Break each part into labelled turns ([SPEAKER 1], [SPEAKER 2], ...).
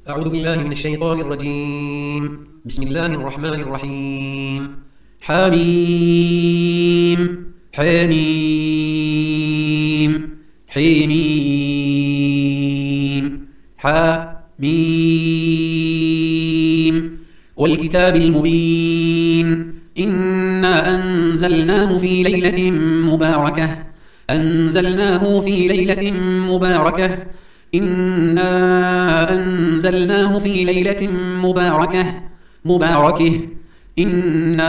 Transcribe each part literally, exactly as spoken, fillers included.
[SPEAKER 1] أعوذ بالله من الشيطان الرجيم. بسم الله الرحمن الرحيم. حميم حميم حميم حميم والكتاب المبين إنا أنزلناه في ليلة مباركة أنزلناه في ليلة مباركة إنا أنزلناه في ليلة مباركة مباركة إنا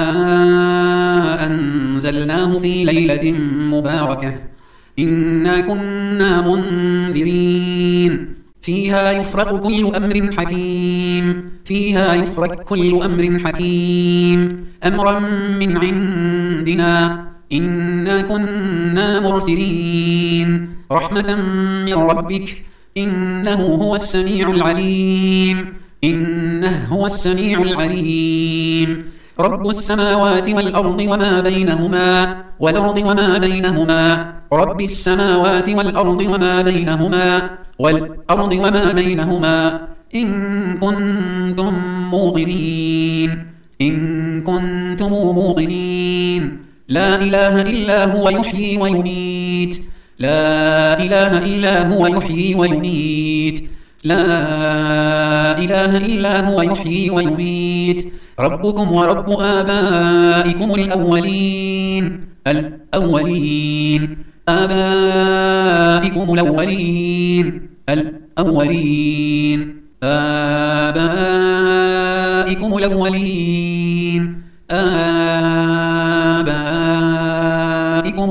[SPEAKER 1] أنزلناه في ليلة مباركة إنا كنا منذرين فيها يفرق كل أمر حكيم فيها يفرق كل أمر حكيم أمرا من عندنا إنا كنا مرسلين رحمة من ربك إنه هو السميع العليم إنه هو السميع العليم رب السماوات والأرض وما بينهما والأرض وما بينهما رب السماوات والأرض وما بينهما والأرض وما بينهما إن كنتم موقنين إن كنتم موقنين لا إله إلا هو يحيي ويميت لا إله إلا هو يحيي ويميت لا إله إلا هو يحيي ويميت ربكم ورب آبائكم الأولين الأولين آبائكم الأولين الأولين آبائكم الأولين آبائكم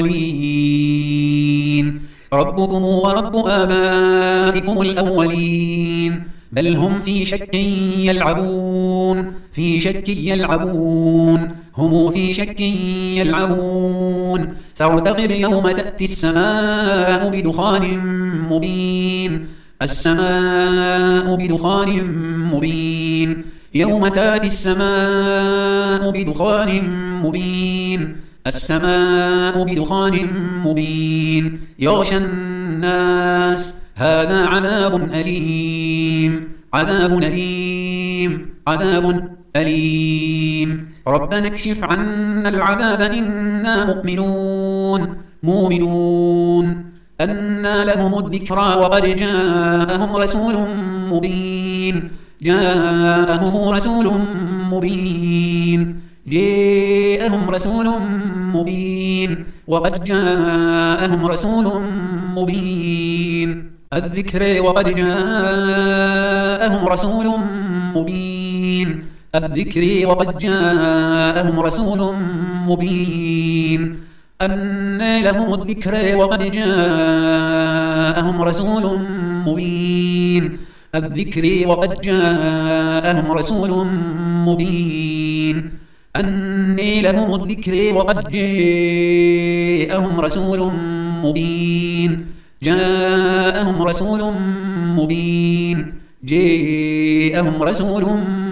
[SPEAKER 1] الأولين ربكم ورب آبائكم الأولين بل هم في شك يلعبون في شك يلعبون هم في شك يلعبون فارتقب يوم تأتي السماء بدخان مبين السماء بدخان مبين يوم تأتي السماء بدخان مبين السماء بدخان مبين يغشى الناس هذا عذاب أليم عذاب أليم عذاب أليم ربنا اكشف عنا العذاب إنا مؤمنون مؤمنون أنى لهم الذكرى وقد جاءهم رسول مبين جاءهم رسول مبين جاءهم رسول مبين وقد جاءهم رسول مبين الذكر وقد جاءهم رسول مبين الذكر وقد جاءهم رسول مبين أنى لهم الذكر وقد جاءهم رسول مبين الذكر وقد جاءهم رسول مبين أني لهم الذكر وقد جاءهم رسول مبين جاءهم رسول مبين جاءهم رسول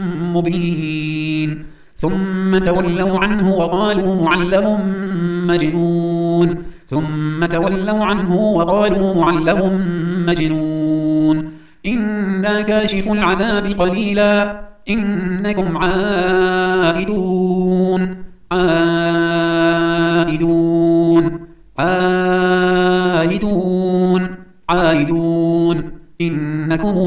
[SPEAKER 1] مبين ثم تولوا عنه وقالوا معلم مجنون ثم تولوا عنه وقالوا معلم مجنون إنا كاشف العذاب قليلا إنكم عائدون عائدون عائدون عائدون إنكم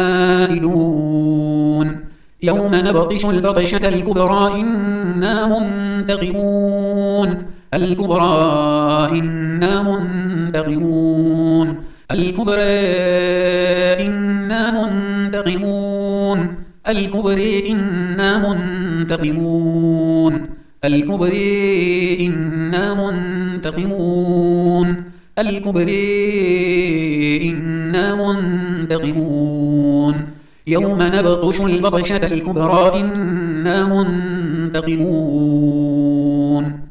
[SPEAKER 1] عائدون يوم نبطش البطشة الكبرى إنا منتقمون الكبرى إنا منتقمون الكبرى إنا منتقمون الكبرى إنا منتقمون الكبرى إنا منتقمون الكبرى إنا منتقمون يوم نبطش البطشة الكبرى إنا منتقمون